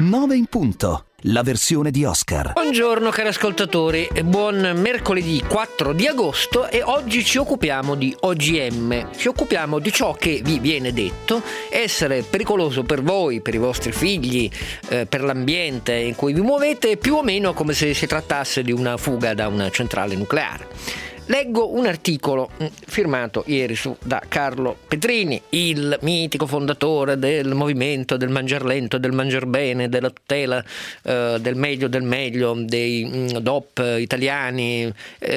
9 in punto, la versione di Oscar. Buongiorno cari ascoltatori, buon mercoledì 4 di agosto e oggi ci occupiamo di OGM. Ci occupiamo di ciò che vi viene detto essere pericoloso per voi, per i vostri figli, per l'ambiente in cui vi muovete, più o meno come se si trattasse di una fuga da una centrale nucleare. Leggo un articolo firmato ieri da Carlo Petrini, il mitico fondatore del movimento del mangiar lento, del mangiar bene, della tutela del meglio, dei DOP italiani.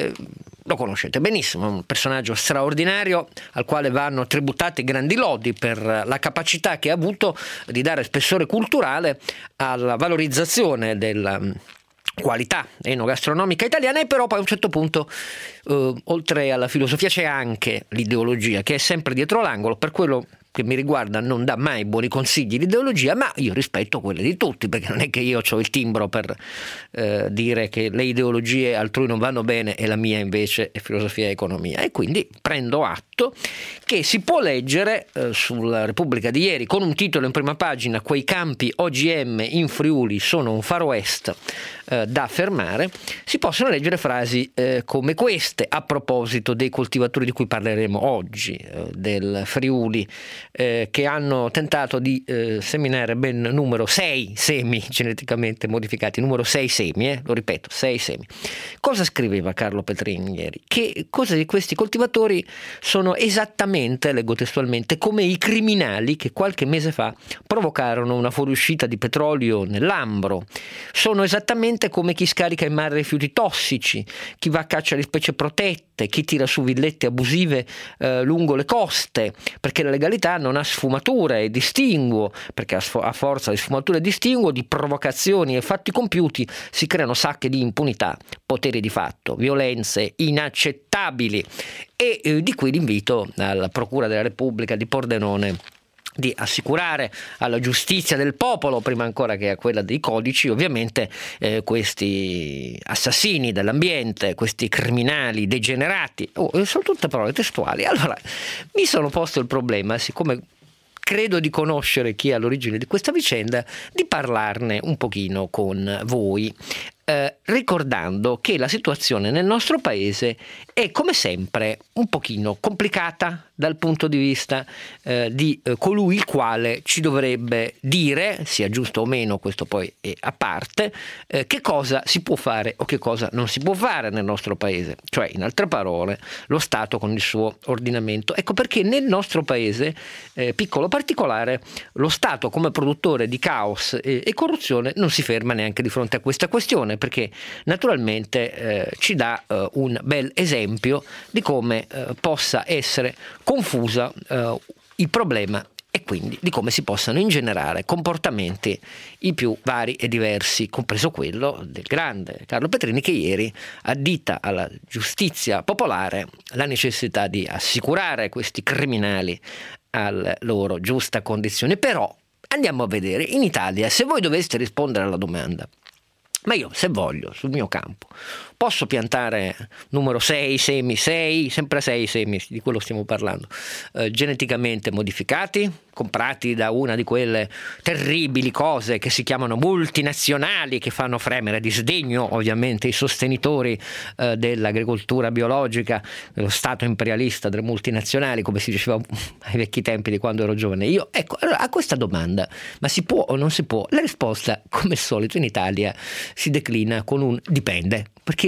Lo conoscete benissimo, è un personaggio straordinario al quale vanno tributati grandi lodi per la capacità che ha avuto di dare spessore culturale alla valorizzazione della qualità enogastronomica italiana, e però poi a un certo punto oltre alla filosofia c'è anche l'ideologia, che è sempre dietro l'angolo. Per quello che mi riguarda non dà mai buoni consigli l'ideologia, ma io rispetto quelle di tutti, perché non è che io ho il timbro per dire che le ideologie altrui non vanno bene e la mia invece è filosofia e economia, e quindi prendo atto che si può leggere sulla Repubblica di ieri con un titolo in prima pagina: quei campi OGM in Friuli sono un far west da fermare. Si possono leggere frasi come queste a proposito dei coltivatori di cui parleremo oggi, del Friuli, che hanno tentato di seminare ben numero 6 semi geneticamente modificati, numero 6 semi, lo ripeto, 6 semi. Cosa scriveva Carlo Petrini ieri? Che questi coltivatori sono esattamente, leggo testualmente, come i criminali che qualche mese fa provocarono una fuoriuscita di petrolio nell'Ambro. Sono esattamente come chi scarica in mare rifiuti tossici, chi va a caccia di specie protette, chi tira su villette abusive lungo le coste, perché la legalità non ha sfumature e distinguo, perché a forza di sfumature e distinguo, di provocazioni e fatti compiuti si creano sacche di impunità, poteri di fatto, violenze inaccettabili. E di qui l'invito alla Procura della Repubblica di Pordenone di assicurare alla giustizia del popolo, prima ancora che a quella dei codici, ovviamente, questi assassini dell'ambiente, questi criminali degenerati. Sono tutte parole testuali. Allora, mi sono posto il problema, siccome credo di conoscere chi è all'origine di questa vicenda, di parlarne un pochino con voi, ricordando che la situazione nel nostro paese è come sempre un pochino complicata dal punto di vista di colui il quale ci dovrebbe dire, sia giusto o meno, questo poi è a parte, che cosa si può fare o che cosa non si può fare nel nostro paese, cioè in altre parole lo Stato con il suo ordinamento. Ecco perché nel nostro paese piccolo particolare lo Stato come produttore di caos e corruzione non si ferma neanche di fronte a questa questione, perché naturalmente ci dà un bel esempio di come possa essere confusa il problema, e quindi di come si possano ingenerare comportamenti i più vari e diversi, compreso quello del grande Carlo Petrini, che ieri addita alla giustizia popolare la necessità di assicurare questi criminali alla loro giusta condizione. Però andiamo a vedere in Italia, se voi doveste rispondere alla domanda: ma io, se voglio, sul mio campo posso piantare numero 6 semi, 6, sempre 6 semi, di quello stiamo parlando, geneticamente modificati, comprati da una di quelle terribili cose che si chiamano multinazionali, che fanno fremere di sdegno ovviamente i sostenitori dell'agricoltura biologica, dello stato imperialista delle multinazionali, come si diceva ai vecchi tempi di quando ero giovane io. Ecco, allora, a questa domanda, ma si può o non si può, la risposta, come al solito in Italia, si declina con un dipende, perché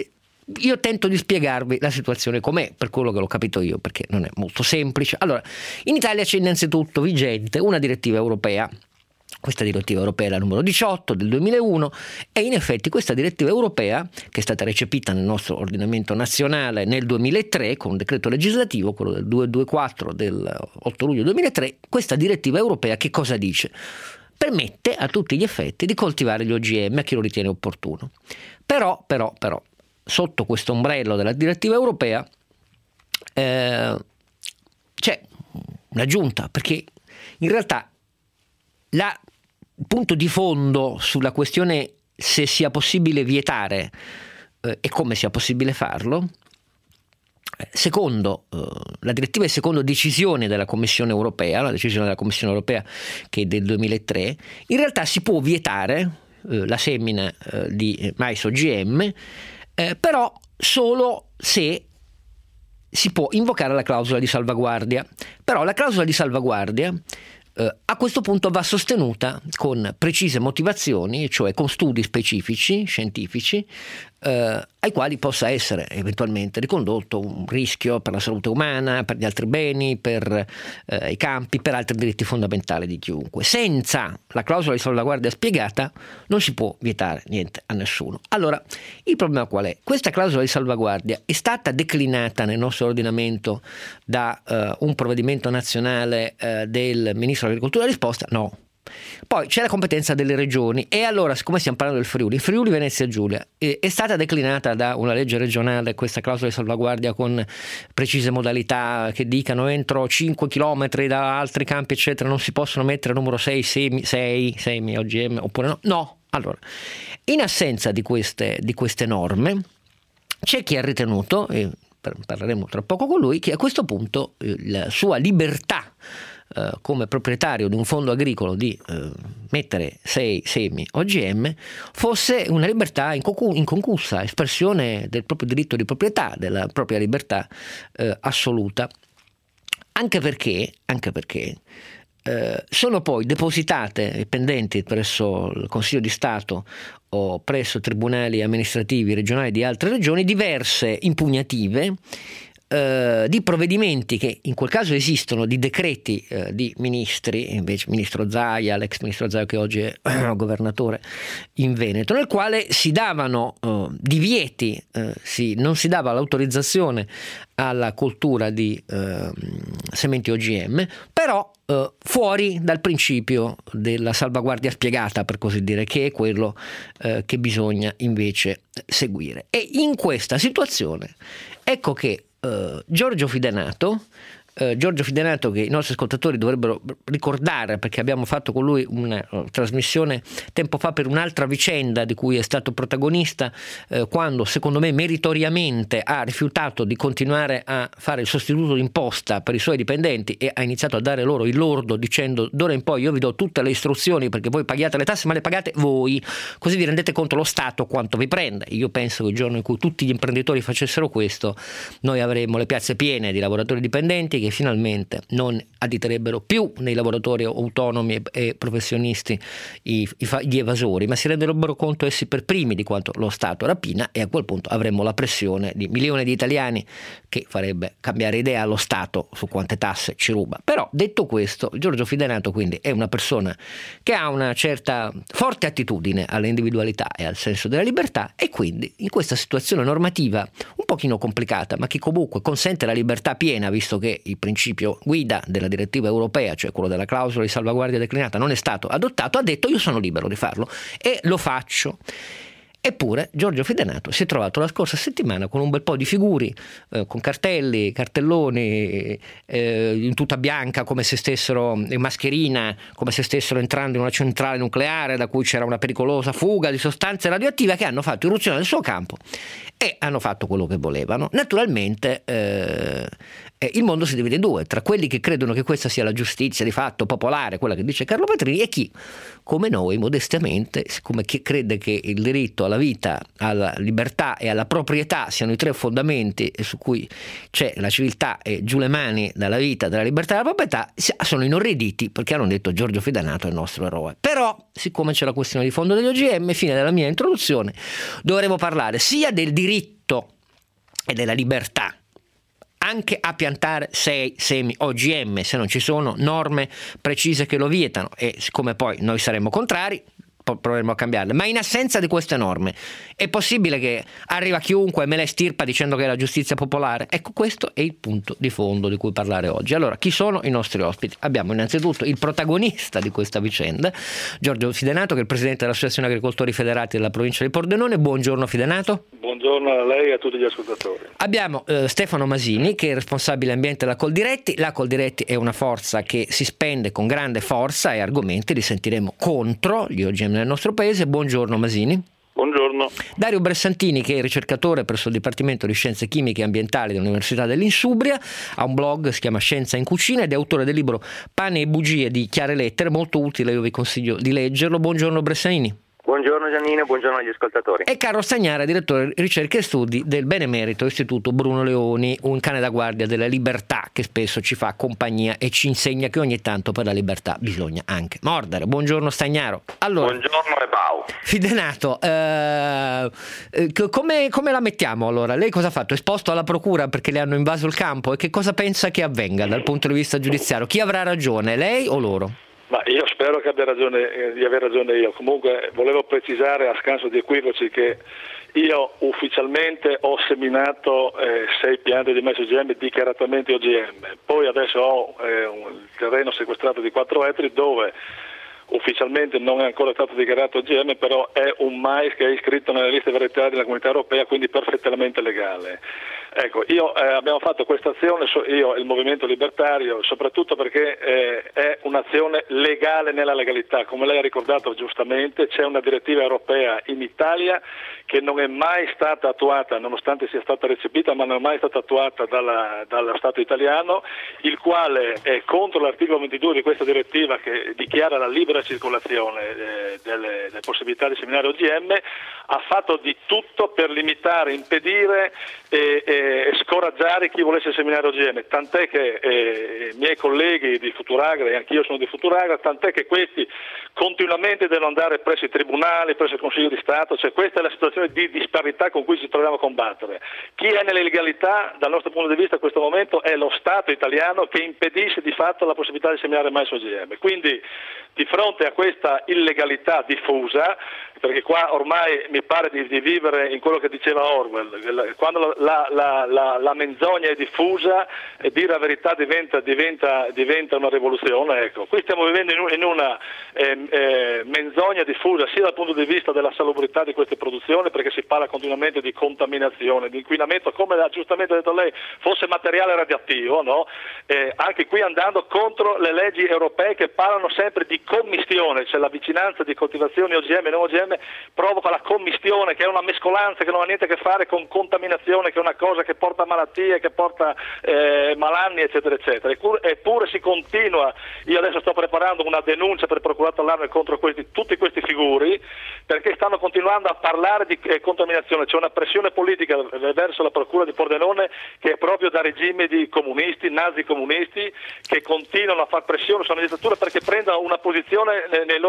io tento di spiegarvi la situazione com'è, per quello che l'ho capito io, perché non è molto semplice. Allora, in Italia c'è innanzitutto vigente una direttiva europea. Questa direttiva europea è la numero 18 del 2001, e in effetti questa direttiva europea, che è stata recepita nel nostro ordinamento nazionale nel 2003 con un decreto legislativo, quello del 224 del 8 luglio 2003, questa direttiva europea che cosa dice? Permette a tutti gli effetti di coltivare gli OGM a chi lo ritiene opportuno. Però, sotto questo ombrello della direttiva europea c'è un'aggiunta, perché in realtà il punto di fondo sulla questione se sia possibile vietare e come sia possibile farlo secondo la direttiva e secondo decisione della Commissione europea, la decisione della Commissione europea che è del 2003, in realtà si può vietare la semina di mais OGM, però solo se si può invocare la clausola di salvaguardia. Però la clausola di salvaguardia a questo punto va sostenuta con precise motivazioni, cioè con studi specifici, scientifici, ai quali possa essere eventualmente ricondotto un rischio per la salute umana, per gli altri beni, per i campi, per altri diritti fondamentali di chiunque. Senza la clausola di salvaguardia spiegata non si può vietare niente a nessuno. Allora, il problema qual è? Questa clausola di salvaguardia è stata declinata nel nostro ordinamento da un provvedimento nazionale del Ministro dell'Agricoltura? La risposta no. Poi c'è la competenza delle regioni, e allora, siccome stiamo parlando del Friuli Venezia Giulia, è stata declinata da una legge regionale questa clausola di salvaguardia con precise modalità che dicano entro 5 chilometri da altri campi eccetera non si possono mettere numero 6 semi OGM oppure no? No. Allora, in assenza di queste norme c'è chi ha ritenuto, e parleremo tra poco con lui, che a questo punto la sua libertà come proprietario di un fondo agricolo di mettere 6 semi OGM fosse una libertà inconcussa, espressione del proprio diritto di proprietà, della propria libertà assoluta, anche perché sono poi depositate e pendenti presso il Consiglio di Stato o presso tribunali amministrativi regionali di altre regioni diverse impugnative di provvedimenti che in quel caso esistono, di decreti di ministri, invece ministro Zaia, l'ex ministro Zaia che oggi è governatore in Veneto, nel quale si davano divieti, non si dava l'autorizzazione alla coltura di sementi OGM, però fuori dal principio della salvaguardia spiegata, per così dire, che è quello che bisogna invece seguire. E in questa situazione ecco che Giorgio Fidenato, che i nostri ascoltatori dovrebbero ricordare, perché abbiamo fatto con lui una trasmissione tempo fa per un'altra vicenda di cui è stato protagonista, quando secondo me meritoriamente ha rifiutato di continuare a fare il sostituto d'imposta per i suoi dipendenti e ha iniziato a dare loro il lordo dicendo: d'ora in poi io vi do tutte le istruzioni perché voi pagate le tasse, ma le pagate voi, così vi rendete conto lo Stato quanto vi prende. Io penso che il giorno in cui tutti gli imprenditori facessero questo, noi avremmo le piazze piene di lavoratori dipendenti che finalmente non additerebbero più nei lavoratori autonomi e professionisti gli evasori, ma si renderebbero conto essi per primi di quanto lo Stato rapina, e a quel punto avremmo la pressione di milioni di italiani che farebbe cambiare idea allo Stato su quante tasse ci ruba. Però detto questo, Giorgio Fidenato quindi è una persona che ha una certa forte attitudine all'individualità e al senso della libertà, e quindi in questa situazione normativa un pochino complicata, ma che comunque consente la libertà piena, visto che il principio guida della direttiva europea, cioè quello della clausola di salvaguardia declinata, non è stato adottato, ha detto: io sono libero di farlo e lo faccio. Eppure Giorgio Fidenato si è trovato la scorsa settimana con un bel po' di figuri, con cartelloni, in tuta bianca, come se stessero in mascherina, come se stessero entrando in una centrale nucleare da cui c'era una pericolosa fuga di sostanze radioattive, che hanno fatto irruzione nel suo campo e hanno fatto quello che volevano. Naturalmente il mondo si divide in due, tra quelli che credono che questa sia la giustizia di fatto popolare, quella che dice Carlo Petrini, e chi, come noi, modestamente, siccome chi crede che il diritto alla vita, alla libertà e alla proprietà siano i tre fondamenti su cui c'è la civiltà e giù le mani dalla vita, dalla libertà e dalla proprietà, sono inorriditi perché hanno detto: Giorgio Fidenato è il nostro eroe. Però, siccome c'è la questione di fondo degli OGM, fine della mia introduzione, dovremo parlare sia del diritto e della libertà anche a piantare 6 semi OGM se non ci sono norme precise che lo vietano, e siccome poi noi saremo contrari proveremo a cambiarle, ma in assenza di queste norme è possibile che arriva chiunque e me la estirpa dicendo che è la giustizia popolare? Ecco, questo è il punto di fondo di cui parlare oggi. Allora, chi sono i nostri ospiti? Abbiamo innanzitutto il protagonista di questa vicenda, Giorgio Fidenato, che è il presidente dell'Associazione Agricoltori Federati della provincia di Pordenone. Buongiorno Fidenato. Buongiorno a lei e a tutti gli ascoltatori. Abbiamo Stefano Masini, che è responsabile ambiente della Coldiretti. La Coldiretti è una forza che si spende con grande forza e argomenti, li sentiremo, contro gli OGM nel nostro paese. Buongiorno Masini. Buongiorno. Dario Bressantini, che è ricercatore presso il Dipartimento di Scienze Chimiche e Ambientali dell'Università dell'Insubria, ha un blog, si chiama Scienza in Cucina, ed è autore del libro Pane e bugie di Chiare Lettere, molto utile, io vi consiglio di leggerlo. Buongiorno Bressantini. Buongiorno Giannino, buongiorno agli ascoltatori. E Carlo Stagnara, direttore ricerche e studi del Benemerito Istituto Bruno Leoni, un cane da guardia della libertà che spesso ci fa compagnia e ci insegna che ogni tanto per la libertà bisogna anche mordere. Buongiorno Stagnaro. Allora, buongiorno e Bau. Fidenato, come la mettiamo allora? Lei cosa ha fatto? È esposto alla procura perché le hanno invaso il campo, e che cosa pensa che avvenga dal punto di vista giudiziario? Chi avrà ragione, lei o loro? Ma io spero che abbia ragione, di aver ragione io. Comunque volevo precisare, a scanso di equivoci, che io ufficialmente ho seminato 6 piante di mais OGM dichiaratamente OGM. Poi adesso ho un terreno sequestrato di 4 ettari dove ufficialmente non è ancora stato dichiarato OGM, però è un mais che è iscritto nelle liste varietali della Comunità Europea, quindi perfettamente legale. Ecco, abbiamo fatto questa azione, io e il Movimento Libertario, soprattutto perché è un'azione legale nella legalità. Come lei ha ricordato giustamente, c'è una direttiva europea in Italia che non è mai stata attuata, nonostante sia stata recepita, ma non è mai stata attuata dallo Stato italiano, il quale è contro l'articolo 22 di questa direttiva che dichiara la libera circolazione delle possibilità di seminare OGM, ha fatto di tutto per limitare, impedire e scoraggiare chi volesse seminare OGM, tant'è che i miei colleghi di Futuragra, e anch'io sono di Futuragra, tant'è che questi continuamente devono andare presso i tribunali, presso il Consiglio di Stato, cioè questa è la situazione di disparità con cui ci troviamo a combattere. Chi è nell'illegalità, dal nostro punto di vista in questo momento, è lo Stato italiano che impedisce di fatto la possibilità di seminare mais OGM. Quindi di fronte a questa illegalità diffusa, perché qua ormai mi pare di vivere in quello che diceva Orwell, quando la menzogna è diffusa, dire la verità diventa una rivoluzione. Ecco, qui stiamo vivendo in una menzogna diffusa sia dal punto di vista della salubrità di queste produzioni, perché si parla continuamente di contaminazione, di inquinamento, come ha giustamente detto lei, fosse materiale radioattivo, no? Anche qui andando contro le leggi europee che parlano sempre di commistione, cioè la vicinanza di coltivazioni OGM e non OGM provoca la commistione, che è una mescolanza che non ha niente a che fare con contaminazione, che è una cosa che porta malattie, che porta malanni, eccetera eccetera. Eppure si continua. Io adesso sto preparando una denuncia per procurato allarme contro tutti questi figuri, perché stanno continuando a parlare di contaminazione. C'è una pressione politica verso la procura di Pordenone che è proprio da regimi di comunisti, nazi comunisti, che continuano a far pressione sulla magistratura perché prenda una posizione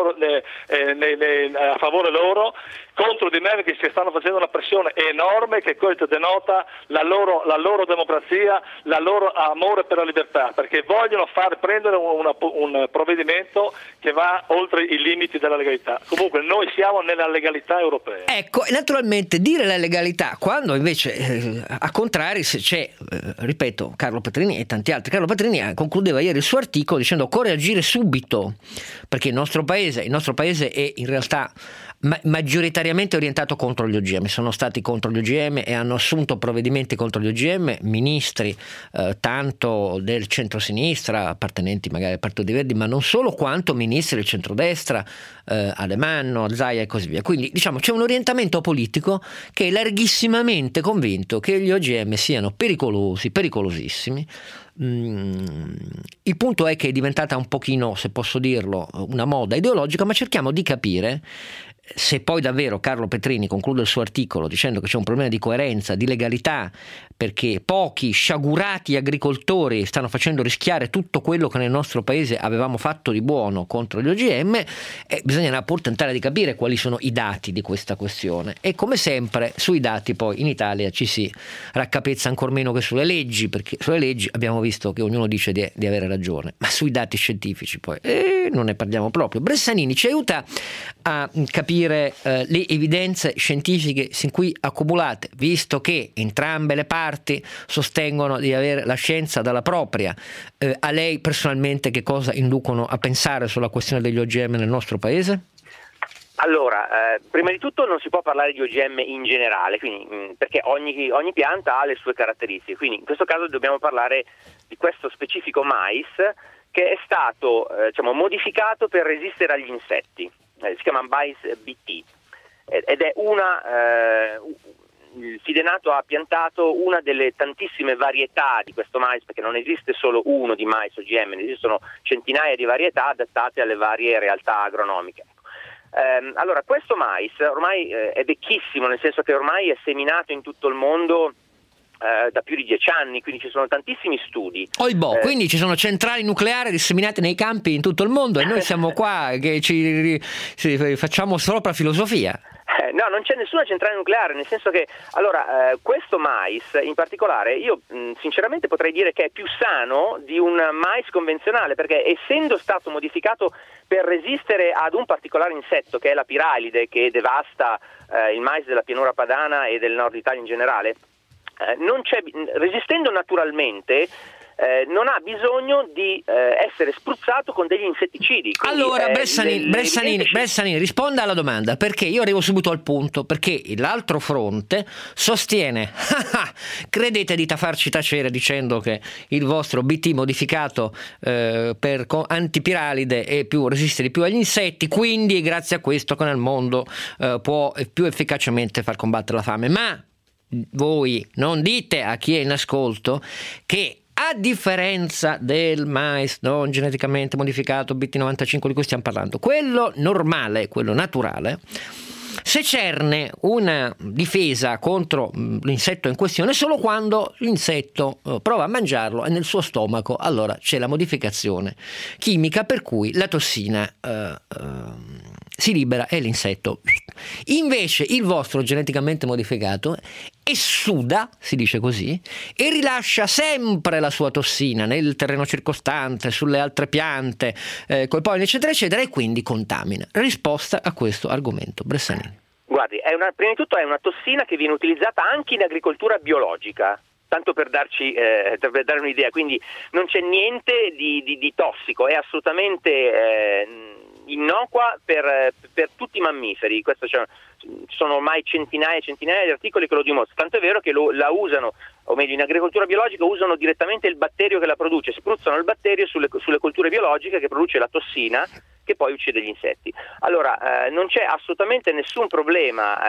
a favore loro contro di me, perché si stanno facendo una pressione enorme, che questo denota la loro democrazia, la loro amore per la libertà, perché vogliono far prendere un provvedimento che va oltre i limiti della legalità. Comunque noi siamo nella legalità europea. Ecco, naturalmente dire la legalità quando invece a contrari c'è, ripeto, Carlo Petrini e tanti altri. Carlo Petrini concludeva ieri il suo articolo dicendo: occorre agire subito, perché il nostro paese è in realtà maggioritariamente orientato contro gli OGM. Sono stati contro gli OGM e hanno assunto provvedimenti contro gli OGM ministri tanto del centrosinistra, appartenenti magari al Partito dei Verdi, ma non solo, quanto ministri del centrodestra, Alemanno, Zaia e così via. Quindi diciamo c'è un orientamento politico che è larghissimamente convinto che gli OGM siano pericolosissimi. Il punto è che è diventata un pochino, se posso dirlo, una moda ideologica, ma cerchiamo di capire se poi davvero Carlo Petrini conclude il suo articolo dicendo che c'è un problema di coerenza, di legalità, perché pochi sciagurati agricoltori stanno facendo rischiare tutto quello che nel nostro paese avevamo fatto di buono contro gli OGM, bisognerà pur tentare di capire quali sono i dati di questa questione. E come sempre sui dati poi in Italia ci si raccapezza ancor meno che sulle leggi, perché sulle leggi abbiamo visto che ognuno dice di avere ragione, ma sui dati scientifici poi non ne parliamo proprio. Bressanini ci aiuta a capire le evidenze scientifiche sin qui accumulate, visto che entrambe le parti sostengono di avere la scienza dalla propria. A lei personalmente che cosa inducono a pensare sulla questione degli OGM nel nostro paese? Allora, prima di tutto non si può parlare di OGM in generale, quindi, perché ogni pianta ha le sue caratteristiche, quindi in questo caso dobbiamo parlare di questo specifico mais che è stato modificato per resistere agli insetti. Si chiama mais BT. ed è il Fidenato ha piantato una delle tantissime varietà di questo mais, perché non esiste solo uno di mais OGM, ne esistono centinaia di varietà adattate alle varie realtà agronomiche. Allora, questo mais ormai è vecchissimo, nel senso che ormai è seminato in tutto il mondo da più di 10 anni, quindi ci sono tantissimi studi. Quindi ci sono centrali nucleari disseminate nei campi in tutto il mondo e noi siamo qua che ci facciamo sopra filosofia. No, non c'è nessuna centrale nucleare, nel senso che questo mais in particolare io sinceramente potrei dire che è più sano di un mais convenzionale, perché essendo stato modificato per resistere ad un particolare insetto che è la piralide, che devasta il mais della pianura padana e del nord Italia in generale, resistendo naturalmente non ha bisogno di essere spruzzato con degli insetticidi. Quindi, allora Bressanini risponda alla domanda, perché io arrivo subito al punto, perché l'altro fronte sostiene credete di farci tacere dicendo che il vostro BT modificato per antipiralide resiste di più agli insetti, quindi grazie a questo che nel mondo può più efficacemente far combattere la fame. Ma voi non dite a chi è in ascolto che a differenza del mais non geneticamente modificato BT95 di cui stiamo parlando, quello normale, quello naturale, se cerne una difesa contro l'insetto in questione solo quando l'insetto prova a mangiarlo e nel suo stomaco allora c'è la modificazione chimica per cui la tossina si libera e l'insetto. Invece il vostro geneticamente modificato essuda, si dice così, e rilascia sempre la sua tossina nel terreno circostante, sulle altre piante, col polline eccetera eccetera, e quindi contamina. Risposta a questo argomento, Bressanini. Guardi, prima di tutto è una tossina che viene utilizzata anche in agricoltura biologica, tanto per per dare un'idea, quindi non c'è niente di tossico, è assolutamente innocua per tutti i mammiferi. Questo ci sono ormai centinaia e centinaia di articoli che lo dimostrano, tanto è vero che la usano, o meglio in agricoltura biologica usano direttamente il batterio che la produce, spruzzano il batterio sulle colture biologiche che produce la tossina che poi uccide gli insetti. Allora non c'è assolutamente nessun problema,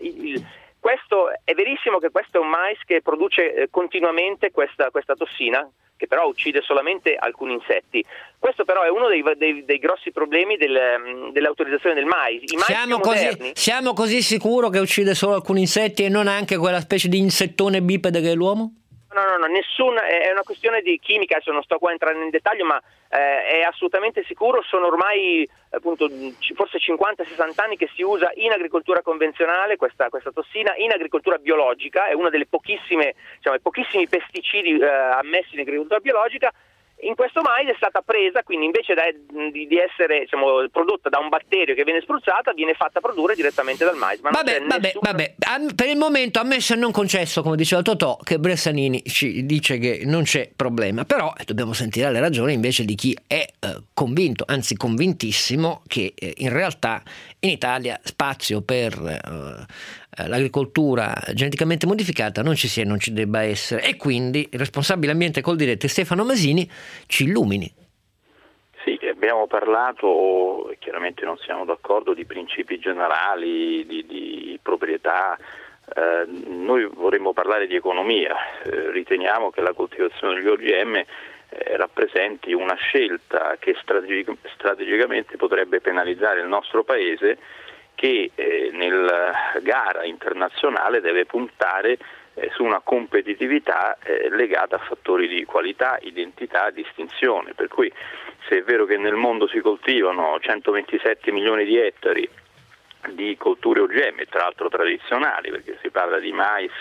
questo è verissimo che questo è un mais che produce continuamente questa tossina, che però uccide solamente alcuni insetti. Questo però è uno dei grossi problemi dell'autorizzazione del mais. Siamo così sicuro che uccide solo alcuni insetti e non anche quella specie di insettone bipede che è l'uomo? No, è una questione di chimica, adesso non sto qua a entrare nel dettaglio, ma è assolutamente sicuro. Sono ormai appunto forse 50-60 anni che si usa in agricoltura convenzionale questa tossina, in agricoltura biologica è una delle pochissimi pesticidi ammessi in agricoltura biologica. In questo mais è stata presa, quindi invece di essere prodotta da un batterio che viene spruzzata, viene fatta produrre direttamente dal mais. Ma vabbè. Per il momento ammesso e non concesso, come diceva Totò, che Bressanini ci dice che non c'è problema, però dobbiamo sentire le ragioni invece di chi è convinto, anzi convintissimo, che in realtà in Italia spazio per l'agricoltura geneticamente modificata non ci sia e non ci debba essere, e quindi il responsabile ambiente col diretto Stefano Masini ci illumini. Sì, abbiamo parlato, e chiaramente non siamo d'accordo, di principi generali, di proprietà. Noi vorremmo parlare di economia. Riteniamo che la coltivazione degli OGM rappresenti una scelta che strategicamente potrebbe penalizzare il nostro Paese, che nella gara internazionale deve puntare su una competitività legata a fattori di qualità, identità, distinzione. Per cui, se è vero che nel mondo si coltivano 127 milioni di ettari di colture OGM, tra l'altro tradizionali, perché si parla di mais,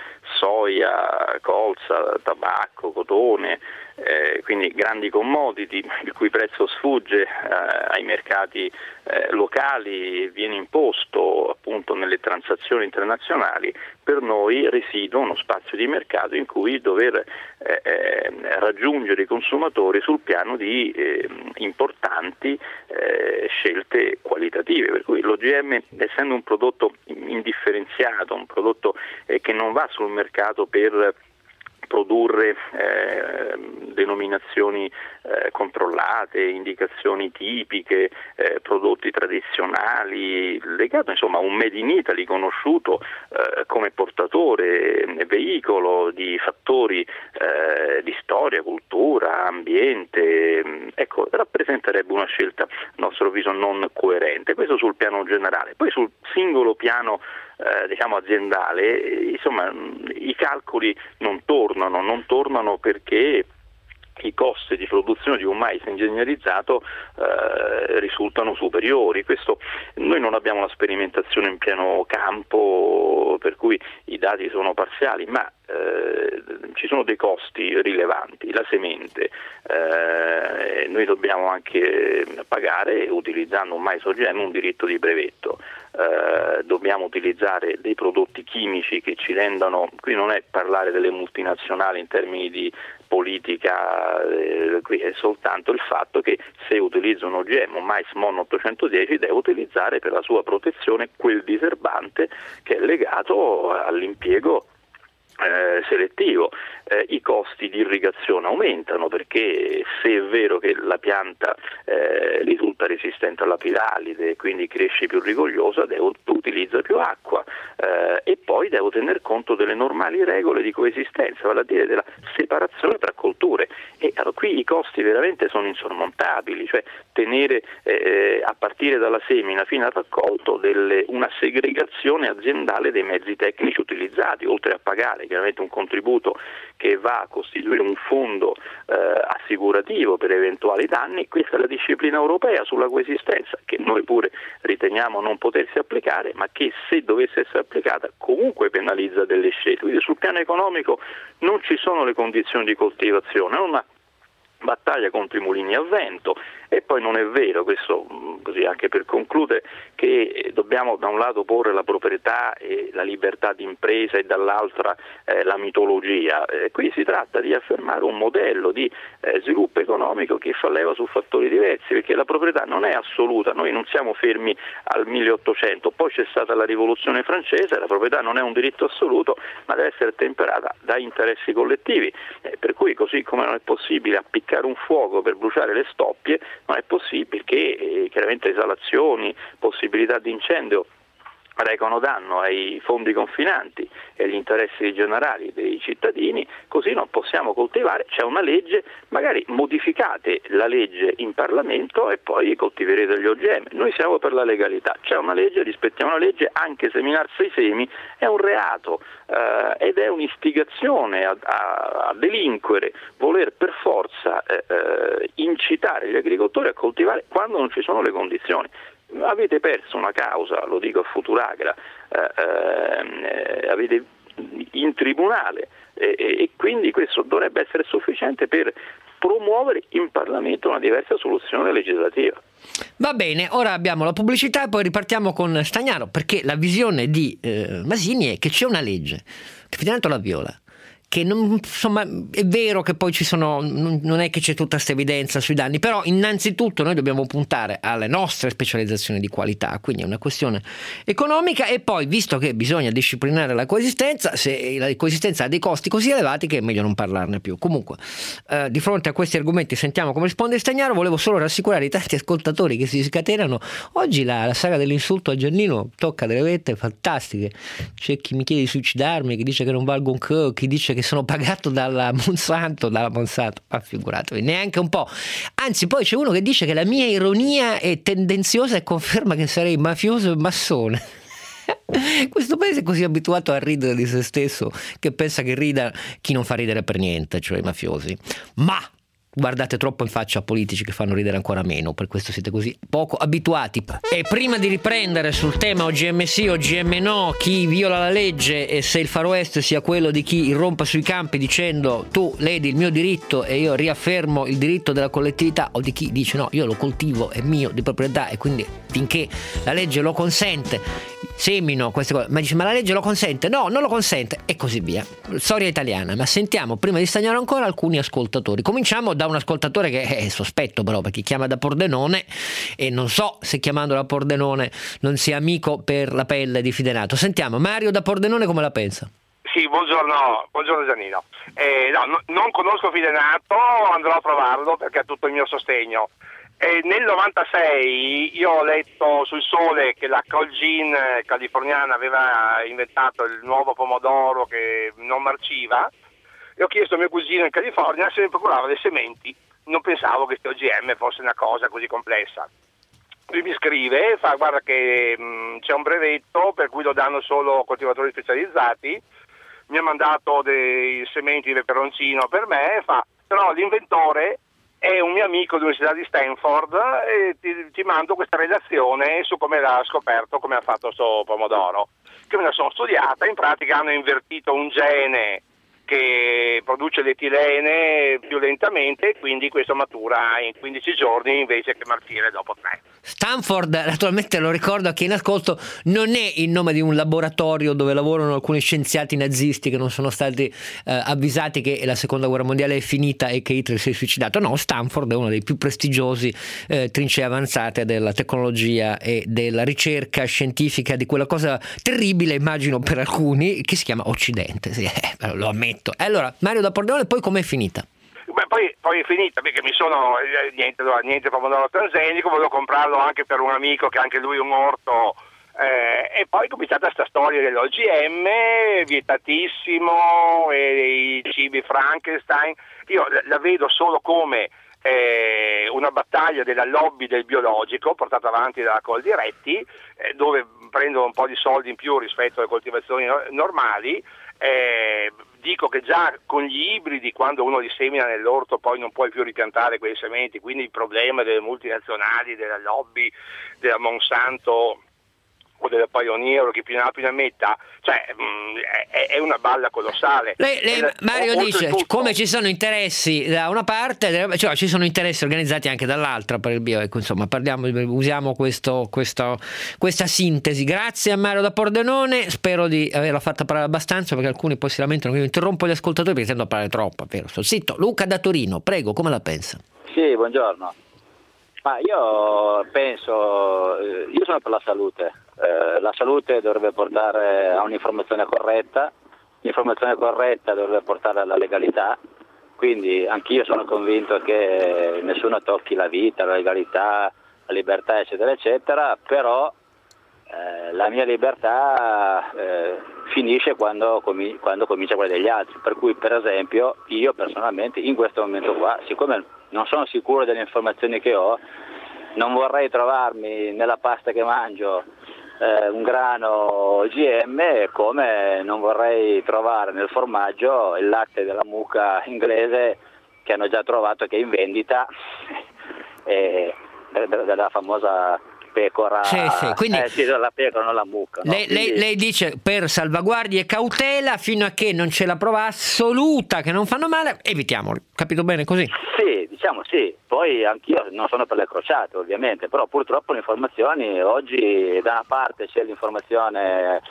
soia, colza, tabacco, cotone, quindi grandi commodity il cui prezzo sfugge ai mercati locali, viene imposto appunto nelle transazioni internazionali, per noi residua uno spazio di mercato in cui dover raggiungere i consumatori sul piano di importanti scelte qualitative, per cui l'OGM, essendo un prodotto indifferenziato, un prodotto che non va sul mercato per produrre denominazioni controllate, indicazioni tipiche, prodotti tradizionali, legato insomma a un Made in Italy conosciuto come portatore, veicolo di fattori di storia, cultura, ambiente, ecco, rappresenterebbe una scelta a nostro avviso non coerente. Questo sul piano generale. Poi sul singolo piano aziendale, insomma, i calcoli non tornano perché i costi di produzione di un mais ingegnerizzato risultano superiori. Questo, noi non abbiamo la sperimentazione in pieno campo, per cui i dati sono parziali, ma ci sono dei costi rilevanti. La semente noi dobbiamo anche pagare, utilizzando un mais OGM, un diritto di brevetto. Dobbiamo utilizzare dei prodotti chimici che ci rendano, qui non è parlare delle multinazionali in termini di politica, qui è soltanto il fatto che se utilizzo un OGM, un mais MON 810, devo utilizzare per la sua protezione quel diserbante che è legato all'impiego selettivo. I costi di irrigazione aumentano, perché se è vero che la pianta risulta resistente alla piralide, quindi cresce più rigogliosa, utilizza più acqua, e poi devo tener conto delle normali regole di coesistenza, vale a dire della separazione tra colture, e allora, qui i costi veramente sono insormontabili, cioè tenere a partire dalla semina fino al raccolto una segregazione aziendale dei mezzi tecnici utilizzati, oltre a pagare chiaramente un contributo che va a costituire un fondo assicurativo per eventuali danni. Questa è la disciplina europea sulla coesistenza, che noi pure riteniamo non potersi applicare, ma che se dovesse essere applicata comunque penalizza delle scelte. Quindi sul piano economico non ci sono le condizioni di coltivazione, è una battaglia contro i mulini a vento. E poi non è vero, questo così anche per concludere, che dobbiamo da un lato porre la proprietà e la libertà di impresa e dall'altra la mitologia. Qui si tratta di affermare un modello di sviluppo economico che fa leva su fattori diversi, perché la proprietà non è assoluta, noi non siamo fermi al 1800, poi c'è stata la rivoluzione francese, la proprietà non è un diritto assoluto, ma deve essere temperata da interessi collettivi, per cui così come non è possibile appiccare un fuoco per bruciare le stoppie, non è possibile che chiaramente esalazioni, possibilità di incendio recano danno ai fondi confinanti e agli interessi generali dei cittadini. Così non possiamo coltivare. C'è una legge, magari modificate la legge in Parlamento e poi coltiverete gli OGM. Noi siamo per la legalità, c'è una legge, rispettiamo la legge, anche seminarsi i semi è un reato ed è un'istigazione a delinquere, voler per forza incitare gli agricoltori a coltivare quando non ci sono le condizioni. Avete perso una causa, lo dico a Futuragra, avete in tribunale e quindi questo dovrebbe essere sufficiente per promuovere in Parlamento una diversa soluzione legislativa. Va bene, ora abbiamo la pubblicità e poi ripartiamo con Stagnaro, perché la visione di Masini è che c'è una legge che finalmente la viola, che non, insomma, è vero che poi ci sono, non è che c'è tutta questa evidenza sui danni, però innanzitutto noi dobbiamo puntare alle nostre specializzazioni di qualità, quindi è una questione economica, e poi visto che bisogna disciplinare la coesistenza, se la coesistenza ha dei costi così elevati che è meglio non parlarne più. Comunque di fronte a questi argomenti sentiamo come risponde Stagnaro. Volevo solo rassicurare i tanti ascoltatori che si scatenano. Oggi la saga dell'insulto a Giannino tocca delle vette fantastiche, c'è chi mi chiede di suicidarmi, chi dice che non valgo un co, chi dice che sono pagato dalla Monsanto, figuratevi, neanche un po'. Anzi, poi c'è uno che dice che la mia ironia è tendenziosa e conferma che sarei mafioso e massone. Questo paese è così abituato a ridere di se stesso che pensa che rida chi non fa ridere per niente, cioè i mafiosi. Ma guardate troppo in faccia a politici che fanno ridere ancora meno, per questo siete così poco abituati. E prima di riprendere sul tema OGM sì, OGM no, chi viola la legge e se il Far West sia quello di chi irrompa sui campi dicendo tu ledi il mio diritto e io riaffermo il diritto della collettività, o di chi dice no, io lo coltivo, è mio di proprietà e quindi finché la legge lo consente semino queste cose, ma dice ma la legge lo consente? No, non lo consente, e così via. Storia italiana. Ma sentiamo prima di Stagnaro ancora alcuni ascoltatori. Cominciamo da un ascoltatore che è sospetto però, perché chiama da Pordenone e non so se chiamando da Pordenone non sia amico per la pelle di Fidenato. Sentiamo Mario da Pordenone come la pensa. Sì, buongiorno Giannino. Non conosco Fidenato, andrò a trovarlo perché ha tutto il mio sostegno. Nel 96 io ho letto sul Sole che la Colgin californiana aveva inventato il nuovo pomodoro che non marciva e ho chiesto a mio cugino in California se mi procurava le sementi. Non pensavo che questo OGM fosse una cosa così complessa. Lui mi scrive, fa guarda che c'è un brevetto per cui lo danno solo coltivatori specializzati, mi ha mandato dei sementi di peperoncino per me, però l'inventore è un mio amico dell'Università di Stanford e ti mando questa relazione su come l'ha scoperto, come ha fatto questo pomodoro, che me la sono studiata. In pratica hanno invertito un gene che produce l'etilene più lentamente, quindi questo matura in 15 giorni invece che marcire dopo 3. Stanford, naturalmente lo ricordo a chi è in ascolto, non è il nome di un laboratorio dove lavorano alcuni scienziati nazisti che non sono stati avvisati che la seconda guerra mondiale è finita e che Hitler si è suicidato. No, Stanford è uno dei più prestigiosi trincee avanzate della tecnologia e della ricerca scientifica di quella cosa terribile, immagino per alcuni, che si chiama Occidente. Sì, lo ammetto. Allora, Mario da Pordenone, poi com'è finita? Poi è finita perché mi sono niente pomodoro transgenico, volevo comprarlo anche per un amico che anche lui è un orto, e poi è cominciata questa storia dell'OGM vietatissimo e i cibi Frankenstein. Io la vedo solo come una battaglia della lobby del biologico portata avanti dalla Coldiretti, dove prendono un po' di soldi in più rispetto alle coltivazioni normali. Dico che già con gli ibridi, quando uno li semina nell'orto, poi non puoi più ripiantare quei sementi, quindi il problema delle multinazionali, della lobby, della Monsanto o della Pioneer o chi più ne metta, cioè è una balla colossale. Mario dice come ci sono interessi da una parte, cioè ci sono interessi organizzati anche dall'altra per il bio, ecco, insomma usiamo questa sintesi. Grazie a Mario da Pordenone, spero di averla fatta parlare abbastanza perché alcuni poi si lamentano che io interrompo gli ascoltatori perché tendo a parlare troppo, vero? Sto zitto. Luca da Torino, prego, come la pensa? Sì, buongiorno. Ma io penso, io sono per la salute. La salute dovrebbe portare a un'informazione corretta, l'informazione corretta dovrebbe portare alla legalità, quindi anch'io sono convinto che nessuno tocchi la vita, la legalità, la libertà eccetera eccetera, però la mia libertà finisce quando comincia quella degli altri, per cui per esempio io personalmente in questo momento qua, siccome non sono sicuro delle informazioni che ho, non vorrei trovarmi nella pasta che mangio un grano OGM, come non vorrei trovare nel formaggio il latte della mucca inglese che hanno già trovato che è in vendita, della famosa pecora. Sì. Quindi la pecora, non la mucca. No? Lei dice per salvaguardia e cautela, fino a che non c'è la prova assoluta che non fanno male, evitiamoli. Capito bene così? Sì, diciamo sì. Poi anch'io non sono per le crociate ovviamente, però purtroppo le informazioni oggi da una parte c'è l'informazione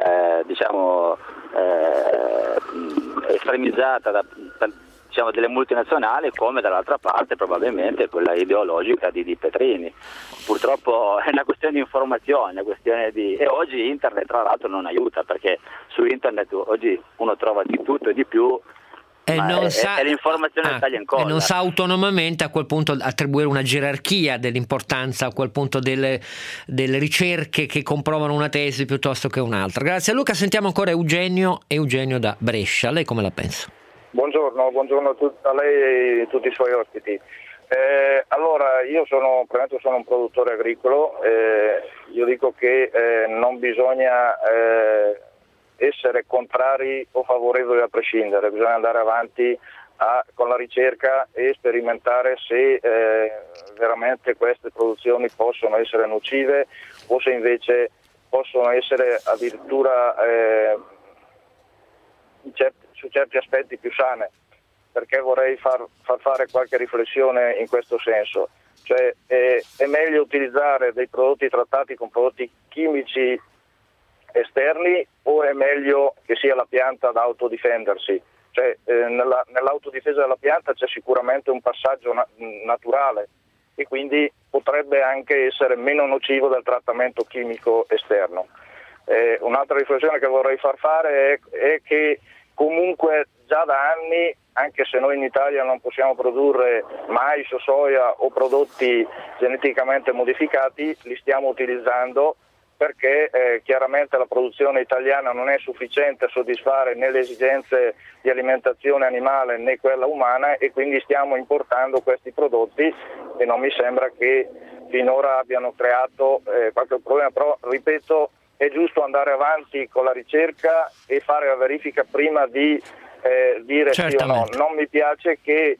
estremizzata delle multinazionali, come dall'altra parte probabilmente quella ideologica di Petrini. Purtroppo è una questione di informazione, una questione e oggi internet tra l'altro non aiuta, perché su internet oggi uno trova di tutto e di più. E l'informazione taglia in coda. E non sa autonomamente a quel punto attribuire una gerarchia dell'importanza a quel punto delle ricerche che comprovano una tesi piuttosto che un'altra. Grazie a Luca, sentiamo ancora Eugenio da Brescia. Lei come la pensa? Buongiorno a lei e a tutti i suoi ospiti. Allora, io sono un produttore agricolo, io dico che non bisogna essere contrari o favorevoli a prescindere, bisogna andare avanti con la ricerca e sperimentare se veramente queste produzioni possono essere nocive o se invece possono essere addirittura su certi aspetti più sane, perché vorrei far fare qualche riflessione in questo senso. Cioè è meglio utilizzare dei prodotti trattati con prodotti chimici esterni o è meglio che sia la pianta ad autodifendersi? Cioè nell'autodifesa della pianta c'è sicuramente un passaggio naturale e quindi potrebbe anche essere meno nocivo del trattamento chimico esterno. Un'altra riflessione che vorrei far fare è che comunque già da anni, anche se noi in Italia non possiamo produrre mais o soia o prodotti geneticamente modificati, li stiamo utilizzando perché chiaramente la produzione italiana non è sufficiente a soddisfare né le esigenze di alimentazione animale né quella umana, e quindi stiamo importando questi prodotti e non mi sembra che finora abbiano creato qualche problema, però ripeto, è giusto andare avanti con la ricerca e fare la verifica prima di dire sì o no. Non mi piace che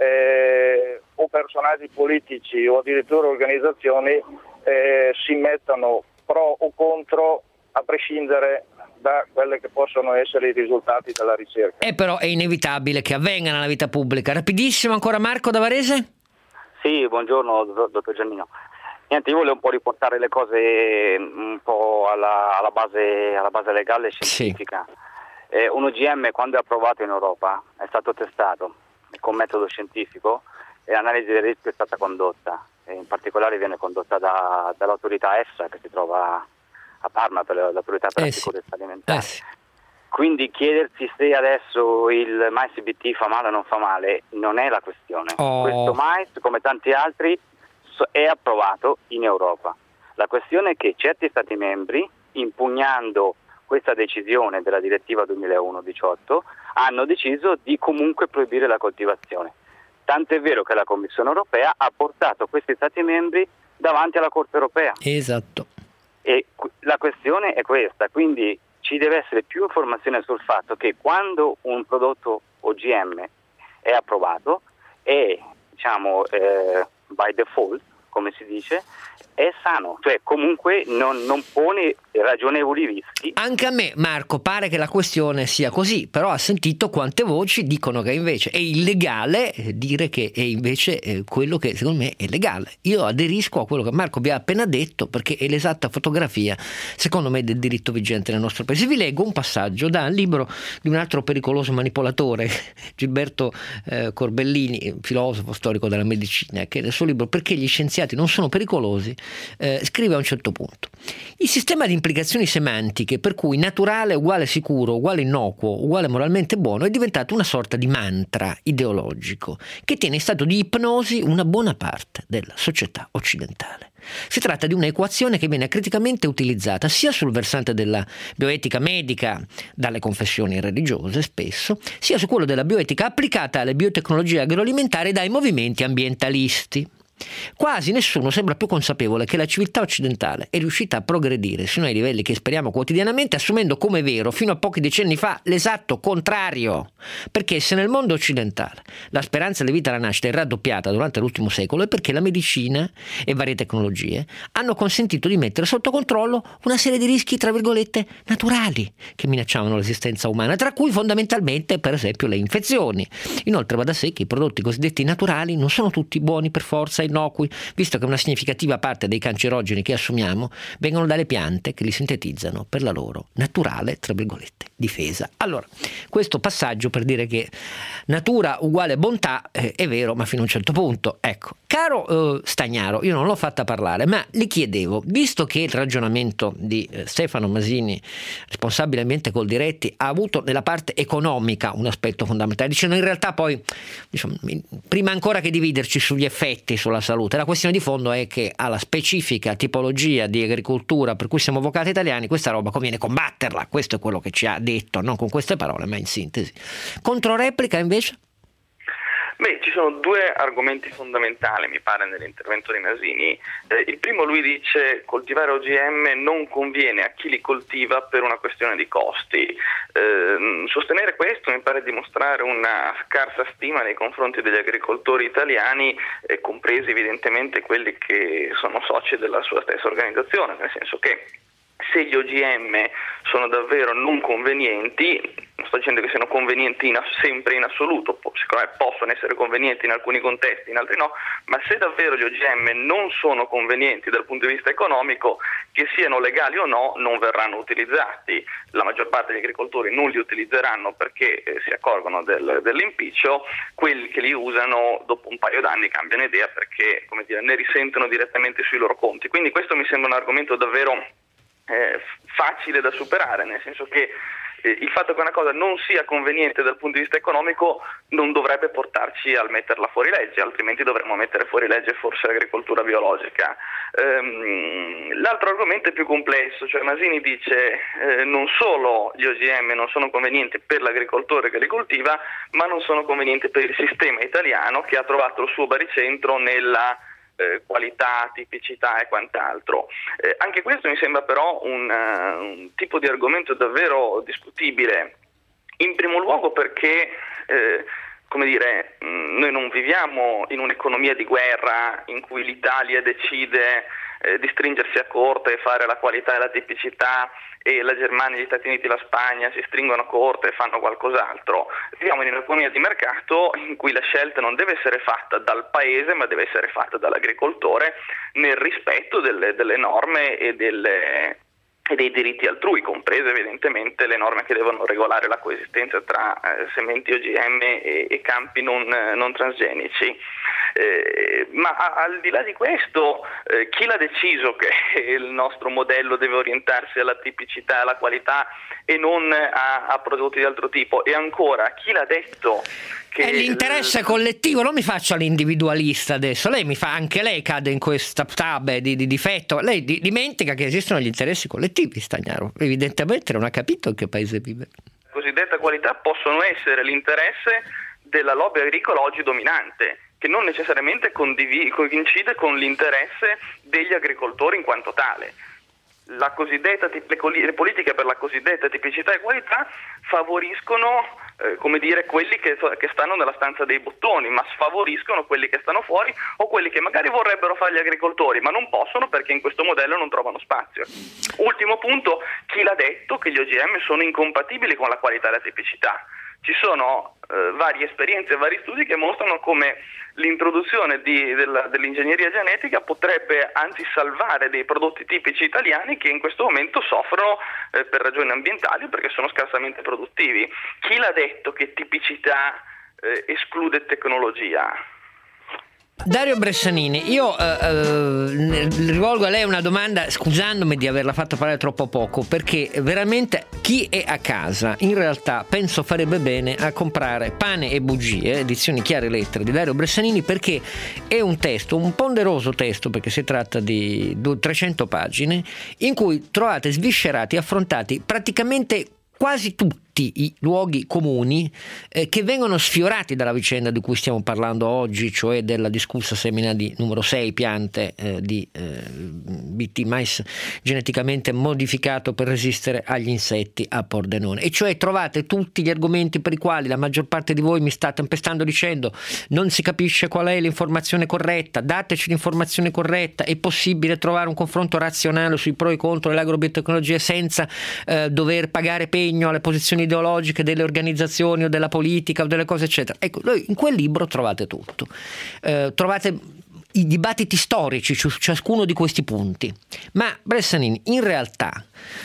o personaggi politici o addirittura organizzazioni si mettano pro o contro a prescindere da quelli che possono essere i risultati della ricerca. Però è inevitabile che avvenga nella vita pubblica. Rapidissimo ancora Marco da Varese? Sì, buongiorno dottor Giannino. Niente, io volevo un po' riportare le cose un po' alla base legale e scientifica. Sì. Un OGM, quando è approvato in Europa, è stato testato con metodo scientifico e l'analisi del rischio è stata condotta. E in particolare viene condotta dall'autorità EFSA, che si trova a Parma, per l'autorità per la sicurezza alimentare. Sì. Quindi chiedersi se adesso il mais BT fa male o non fa male non è la questione. Questo mais, come tanti altri, è approvato in Europa. La questione è che certi Stati membri, impugnando questa decisione della direttiva 2001/18, hanno deciso di comunque proibire la coltivazione. Tant'è vero che la Commissione europea ha portato questi Stati membri davanti alla Corte europea. Esatto. E la questione è questa, quindi ci deve essere più informazione sul fatto che quando un prodotto OGM è approvato è, by default, come si dice, è sano, cioè comunque non pone ragionevoli rischi. Anche a me, Marco, pare che la questione sia così, però ha sentito quante voci dicono che invece è illegale dire che è invece quello che secondo me è legale. Io aderisco a quello che Marco vi ha appena detto, perché è l'esatta fotografia, secondo me, del diritto vigente nel nostro paese. Vi leggo un passaggio da un libro di un altro pericoloso manipolatore, Gilberto Corbellini, filosofo storico della medicina, che nel suo libro Perché gli scienziati non sono pericolosi scrive a un certo punto: il sistema di implicazioni semantiche per cui naturale uguale sicuro, uguale innocuo, uguale moralmente buono è diventato una sorta di mantra ideologico che tiene in stato di ipnosi una buona parte della società occidentale. Si tratta di un'equazione che viene criticamente utilizzata sia sul versante della bioetica medica dalle confessioni religiose spesso, sia su quello della bioetica applicata alle biotecnologie agroalimentari dai movimenti ambientalisti. Quasi nessuno sembra più consapevole che la civiltà occidentale è riuscita a progredire sino ai livelli che speriamo quotidianamente, assumendo come vero fino a pochi decenni fa l'esatto contrario. Perché se nel mondo occidentale la speranza di vita alla nascita è raddoppiata durante l'ultimo secolo, è perché la medicina e varie tecnologie hanno consentito di mettere sotto controllo una serie di rischi, tra virgolette, naturali che minacciavano l'esistenza umana, tra cui fondamentalmente per esempio le infezioni. Inoltre va da sé che i prodotti cosiddetti naturali non sono tutti buoni per forza, innocui, visto che una significativa parte dei cancerogeni che assumiamo vengono dalle piante che li sintetizzano per la loro naturale, tra virgolette, difesa. Allora, questo passaggio per dire che natura uguale bontà è vero, ma fino a un certo punto. Ecco, caro Stagnaro, io non l'ho fatta parlare, ma le chiedevo, visto che il ragionamento di Stefano Masini, responsabile ambiente Coldiretti, ha avuto nella parte economica un aspetto fondamentale, dicendo in realtà poi, prima ancora che dividerci sugli effetti sulla salute, la questione di fondo è che alla specifica tipologia di agricoltura per cui siamo vocati italiani questa roba conviene combatterla. Questo è quello che ci ha detto, non con queste parole ma in sintesi. Controreplica invece? Beh, ci sono due argomenti fondamentali, mi pare, nell'intervento di Masini. Il primo, lui dice: coltivare OGM non conviene a chi li coltiva per una questione di costi. Sostenere questo mi pare dimostrare una scarsa stima nei confronti degli agricoltori italiani, compresi evidentemente quelli che sono soci della sua stessa organizzazione, nel senso che se gli OGM sono davvero non convenienti, non sto dicendo che siano convenienti sempre in assoluto, secondo me possono essere convenienti in alcuni contesti, in altri no, ma se davvero gli OGM non sono convenienti dal punto di vista economico, che siano legali o no, non verranno utilizzati. La maggior parte degli agricoltori non li utilizzeranno perché si accorgono dell'impiccio, quelli che li usano dopo un paio d'anni cambiano idea perché, come dire, ne risentono direttamente sui loro conti. Quindi questo mi sembra un argomento davvero facile da superare, nel senso che il fatto che una cosa non sia conveniente dal punto di vista economico non dovrebbe portarci a metterla fuori legge, altrimenti dovremmo mettere fuori legge forse l'agricoltura biologica. L'altro argomento è più complesso, cioè Masini dice non solo gli OGM non sono convenienti per l'agricoltore che li coltiva, ma non sono convenienti per il sistema italiano che ha trovato il suo baricentro nella qualità, tipicità e quant'altro. Anche questo mi sembra però un tipo di argomento davvero discutibile, in primo luogo perché noi non viviamo in un'economia di guerra in cui l'Italia decide di stringersi a corte e fare la qualità e la tipicità, e la Germania, gli Stati Uniti e la Spagna si stringono a corte e fanno qualcos'altro. Viviamo in un'economia di mercato in cui la scelta non deve essere fatta dal paese, ma deve essere fatta dall'agricoltore nel rispetto delle norme e dei diritti altrui, comprese evidentemente le norme che devono regolare la coesistenza tra sementi OGM e campi non transgenici. Ma al di là di questo, chi l'ha deciso che il nostro modello deve orientarsi alla tipicità e alla qualità e non a prodotti di altro tipo? E ancora, chi l'ha detto che è l'interesse collettivo? Non mi faccia l'individualista adesso, anche lei cade in questa tab di difetto, lei dimentica che esistono gli interessi collettivi, Stagnaro, evidentemente non ha capito in che paese vive. La cosiddetta qualità possono essere l'interesse della lobby agricola oggi dominante, che non necessariamente coincide con l'interesse degli agricoltori in quanto tale. Le politiche per la cosiddetta tipicità e qualità favoriscono quelli che stanno nella stanza dei bottoni, ma sfavoriscono quelli che stanno fuori o quelli che magari vorrebbero fare gli agricoltori ma non possono perché in questo modello non trovano spazio. Ultimo punto, chi l'ha detto che gli OGM sono incompatibili con la qualità e la tipicità? Ci sono varie esperienze e vari studi che mostrano come l'introduzione dell'ingegneria genetica potrebbe anzi salvare dei prodotti tipici italiani che in questo momento soffrono per ragioni ambientali perché sono scarsamente produttivi. Chi l'ha detto che tipicità esclude tecnologia? Dario Bressanini, io rivolgo a lei una domanda scusandomi di averla fatta parlare troppo poco, perché veramente chi è a casa in realtà penso farebbe bene a comprare Pane e bugie, edizioni Chiare Lettere di Dario Bressanini, perché è un ponderoso testo, perché si tratta di 300 pagine in cui trovate sviscerati e affrontati praticamente quasi tutti i luoghi comuni che vengono sfiorati dalla vicenda di cui stiamo parlando oggi, cioè della discussa semina di numero 6 piante di BT mais geneticamente modificato per resistere agli insetti a Pordenone. E cioè trovate tutti gli argomenti per i quali la maggior parte di voi mi sta tempestando dicendo non si capisce qual è l'informazione corretta, dateci l'informazione corretta, è possibile trovare un confronto razionale sui pro e contro dell'agrobiotecnologia senza dover pagare pegno alle posizioni ideologiche delle organizzazioni o della politica o delle cose eccetera. Ecco, in quel libro trovate tutto, trovate i dibattiti storici su ciascuno di questi punti, ma Bressanini in realtà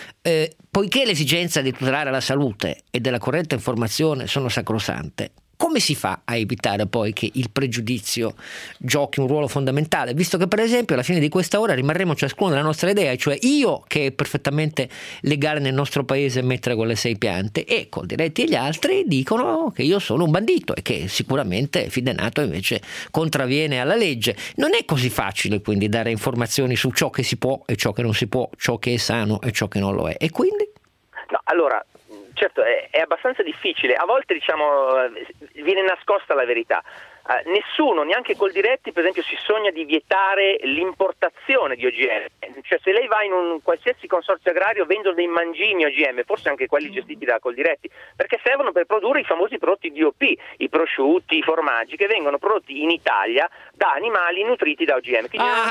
poiché l'esigenza di tutelare la salute e della corretta informazione sono sacrosante, come si fa a evitare poi che il pregiudizio giochi un ruolo fondamentale? Visto che per esempio alla fine di questa ora rimarremo ciascuno nella nostra idea, cioè io che è perfettamente legale nel nostro paese mettere quelle 6 piante e Coldiretti e gli altri dicono che io sono un bandito e che sicuramente Fidenato invece contravviene alla legge. Non è così facile quindi dare informazioni su ciò che si può e ciò che non si può, ciò che è sano e ciò che non lo è. E quindi? No, allora, certo, è abbastanza difficile, a volte viene nascosta la verità. Nessuno, neanche Coldiretti per esempio, si sogna di vietare l'importazione di OGM, cioè se lei va in un qualsiasi consorzio agrario vendono dei mangimi OGM, forse anche quelli gestiti da Coldiretti, perché servono per produrre i famosi prodotti DOP, i prosciutti, i formaggi che vengono prodotti in Italia da animali nutriti da OGM.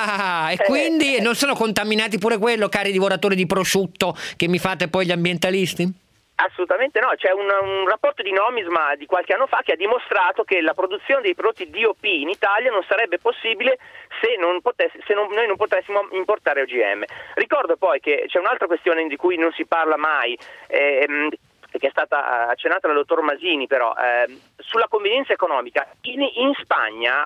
Quindi non sono contaminati pure quello, cari divoratori di prosciutto, che mi fate poi gli ambientalisti? Assolutamente no, c'è un rapporto di Nomisma di qualche anno fa che ha dimostrato che la produzione dei prodotti DOP in Italia non sarebbe possibile se noi non potessimo importare OGM. Ricordo poi che c'è un'altra questione di cui non si parla mai, che è stata accennata dal dottor Masini, però sulla convenienza economica in Spagna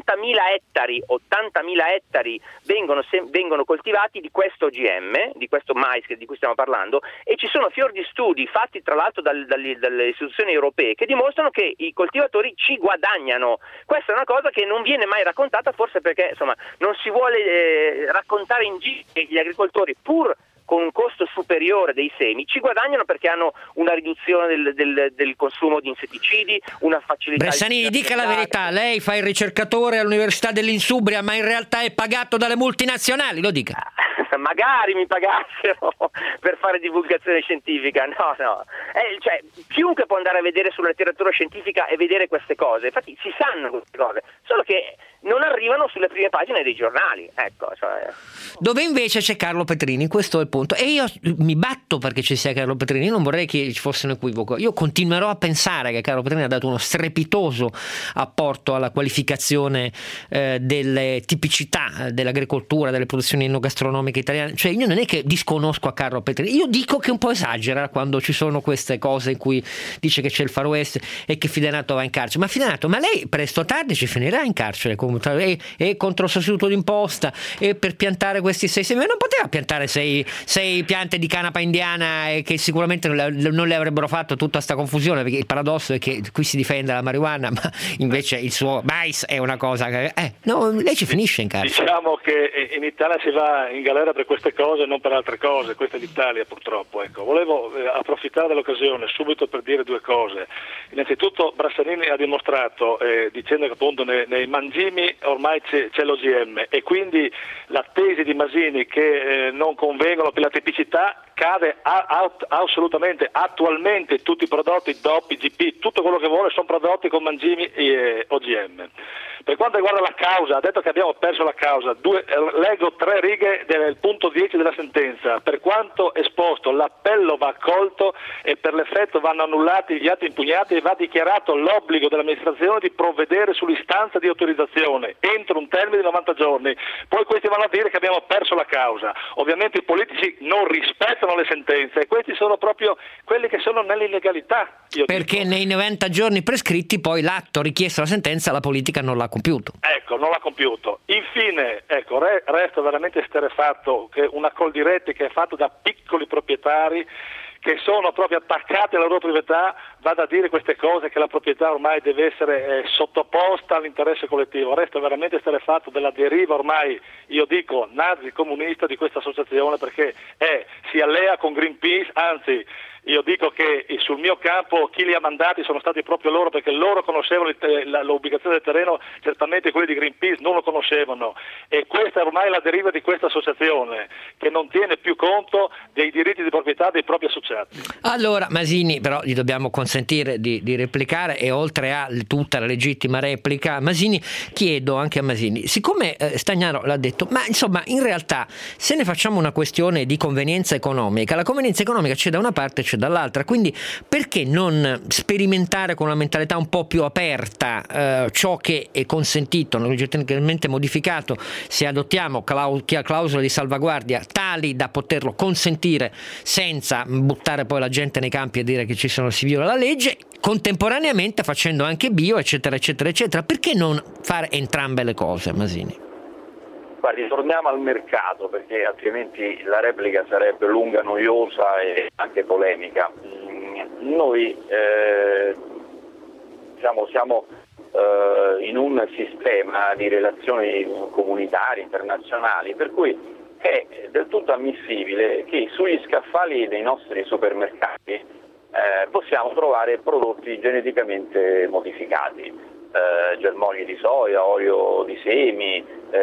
80.000 ettari vengono coltivati di questo OGM, di questo mais di cui stiamo parlando, e ci sono fior di studi fatti tra l'altro dalle istituzioni europee che dimostrano che i coltivatori ci guadagnano. Questa è una cosa che non viene mai raccontata, forse perché insomma non si vuole raccontare in giro che gli agricoltori, pur con un costo superiore dei semi, ci guadagnano perché hanno una riduzione del consumo di insetticidi, una facilità. Bressanini, dica la verità, lei fa il ricercatore all'Università dell'Insubria, ma in realtà è pagato dalle multinazionali, lo dica. Magari mi pagassero per fare divulgazione scientifica, no. Cioè, chiunque può andare a vedere sulla letteratura scientifica e vedere queste cose, infatti si sanno queste cose, solo che non arrivano sulle prime pagine dei giornali, ecco. Cioè. Dove invece c'è Carlo Petrini, questo è il punto, e io mi batto perché ci sia Carlo Petrini, io non vorrei che ci fosse un equivoco, io continuerò a pensare che Carlo Petrini ha dato uno strepitoso apporto alla qualificazione delle tipicità dell'agricoltura, delle produzioni enogastronomiche italiane, cioè io non è che disconosco a Carlo Petrini, io dico che un po' esagera quando ci sono queste cose in cui dice che c'è il Far West e che Fidenato va in carcere, ma lei presto o tardi ci finirà in carcere e contro il sostituto d'imposta e per piantare questi 6 semi, non poteva piantare 6 piante di canapa indiana e che sicuramente non le avrebbero fatto tutta sta confusione, perché il paradosso è che qui si difende la marijuana ma invece il suo mais è una cosa che no, lei ci finisce in carcere. Diciamo che in Italia si va in galera per queste cose e non per altre cose, questa è l'Italia purtroppo, ecco. Volevo approfittare dell'occasione subito per dire 2 cose. Innanzitutto Bressanini ha dimostrato dicendo che appunto nei mangimi ormai c'è l'OGM e quindi la tesi di Masini che non convengono per la tipicità cade assolutamente. Attualmente tutti i prodotti DOP, IGP, tutto quello che vuole sono prodotti con mangimi OGM. Per quanto riguarda la causa, ha detto che abbiamo perso la causa. Leggo 3 righe del punto 10 della sentenza. Per quanto esposto, l'appello va accolto e per l'effetto vanno annullati gli atti impugnati e va dichiarato l'obbligo dell'amministrazione di provvedere sull'istanza di autorizzazione entro un termine di 90 giorni. Poi questi vanno a dire che abbiamo perso la causa. Ovviamente i politici non rispettano le sentenze e questi sono proprio quelli che sono nell'illegalità. Perché nei 90 giorni prescritti poi l'atto richiesto la sentenza la politica non l'ha compiuto. Ecco, non l'ha compiuto. Infine, ecco, resto veramente esterrefatto che una Coldiretti che è fatta da piccoli proprietari che sono proprio attaccati alla loro proprietà vada a dire queste cose, che la proprietà ormai deve essere sottoposta all'interesse collettivo. Resto veramente esterrefatto della deriva ormai, io dico, nazi-comunista di questa associazione, perché si allea con Greenpeace, anzi io dico che sul mio campo chi li ha mandati sono stati proprio loro, perché loro conoscevano l'ubicazione del terreno, certamente quelli di Greenpeace non lo conoscevano, e questa è ormai la deriva di questa associazione che non tiene più conto dei diritti di proprietà dei propri associati. Allora Masini, però gli dobbiamo consentire di replicare, e oltre a tutta la legittima replica, Masini, chiedo anche a Masini, siccome Stagnaro l'ha detto, ma insomma in realtà se ne facciamo una questione di convenienza economica, la convenienza economica c'è da una parte e c'è dall'altra, quindi perché non sperimentare con una mentalità un po' più aperta ciò che è consentito, non legittimamente modificato, se adottiamo clausole di salvaguardia tali da poterlo consentire senza buttare poi la gente nei campi e dire che si viola la legge, contemporaneamente facendo anche bio, eccetera eccetera eccetera. Perché non fare entrambe le cose, Masini? Guardi, torniamo al mercato, perché altrimenti la replica sarebbe lunga, noiosa e anche polemica. Noi siamo in un sistema di relazioni comunitarie, internazionali, per cui è del tutto ammissibile che sugli scaffali dei nostri supermercati possiamo trovare prodotti geneticamente modificati. Germogli di soia, olio di semi,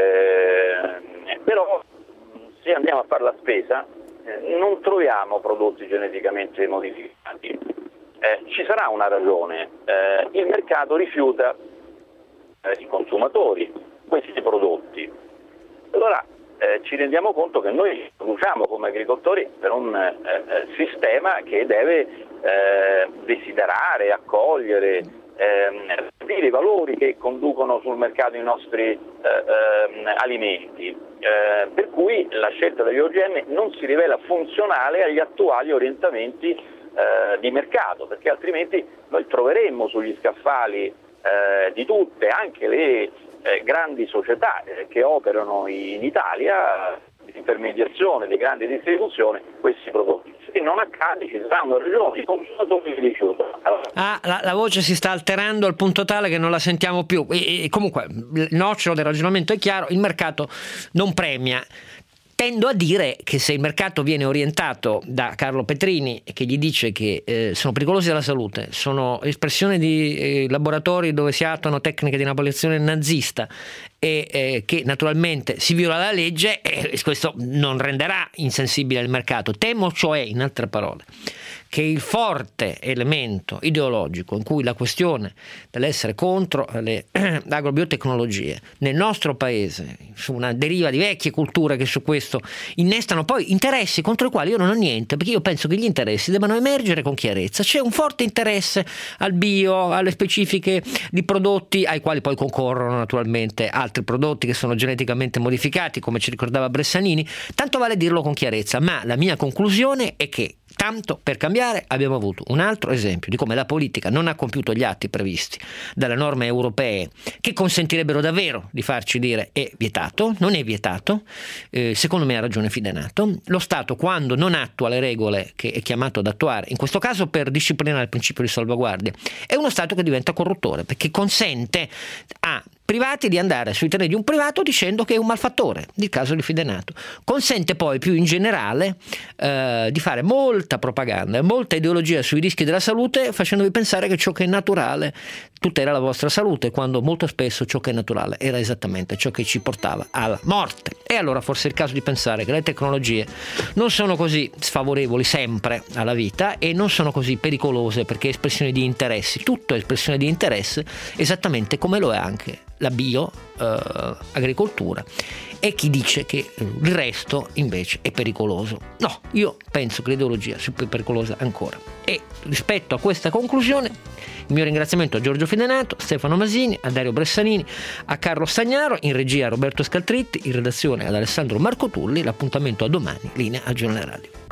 però se andiamo a fare la spesa non troviamo prodotti geneticamente modificati. Ci sarà una ragione, il mercato rifiuta i consumatori questi prodotti. Allora ci rendiamo conto che noi produciamo come agricoltori per un sistema che deve desiderare, accogliere, i valori che conducono sul mercato i nostri alimenti, per cui la scelta degli OGM non si rivela funzionale agli attuali orientamenti di mercato, perché altrimenti noi troveremmo sugli scaffali di tutte, anche le grandi società che operano in Italia, di intermediazione, di grande distribuzione, questi prodotti. Se non accade ci saranno ragioni, i consumatori di rifiuto. La voce si sta alterando al punto tale che non la sentiamo più. E comunque il nocciolo del ragionamento è chiaro: il mercato non premia. Tendo a dire che se il mercato viene orientato da Carlo Petrini, che gli dice che sono pericolosi alla salute, sono espressione di laboratori dove si attuano tecniche di napoleone nazista e che naturalmente si viola la legge, questo non renderà insensibile il mercato. Temo cioè, in altre parole, che il forte elemento ideologico in cui la questione dell'essere contro le agrobiotecnologie nel nostro paese, su una deriva di vecchie culture che su questo innestano poi interessi contro i quali io non ho niente, perché io penso che gli interessi debbano emergere con chiarezza. C'è un forte interesse al bio, alle specifiche di prodotti ai quali poi concorrono naturalmente altri prodotti che sono geneticamente modificati, come ci ricordava Bressanini, tanto vale dirlo con chiarezza. Ma la mia conclusione è che, tanto per cambiare, abbiamo avuto un altro esempio di come la politica non ha compiuto gli atti previsti dalle norme europee che consentirebbero davvero di farci dire è vietato. Non è vietato, secondo me ha ragione Fidenato. Lo Stato, quando non attua le regole che è chiamato ad attuare, in questo caso per disciplinare il principio di salvaguardia, è uno Stato che diventa corruttore, perché consente a privati di andare sui terreni di un privato dicendo che è un malfattore, nel caso di Fidenato. Consente poi più in generale di fare molta propaganda e molta ideologia sui rischi della salute, facendovi pensare che ciò che è naturale tutela la vostra salute, quando molto spesso ciò che è naturale era esattamente ciò che ci portava alla morte. E allora forse è il caso di pensare che le tecnologie non sono così sfavorevoli sempre alla vita e non sono così pericolose, perché è espressione di interessi, tutto è espressione di interesse, esattamente come lo è anche la agricoltura, e chi dice che il resto invece è pericoloso. No, io penso che l'ideologia sia più pericolosa ancora. E rispetto a questa conclusione il mio ringraziamento a Giorgio Fidenato, Stefano Masini, a Dario Bressanini, a Carlo Stagnaro, in regia a Roberto Scaltritti, in redazione ad Alessandro Marco Tulli. L'appuntamento a domani, linea al Giornale Radio.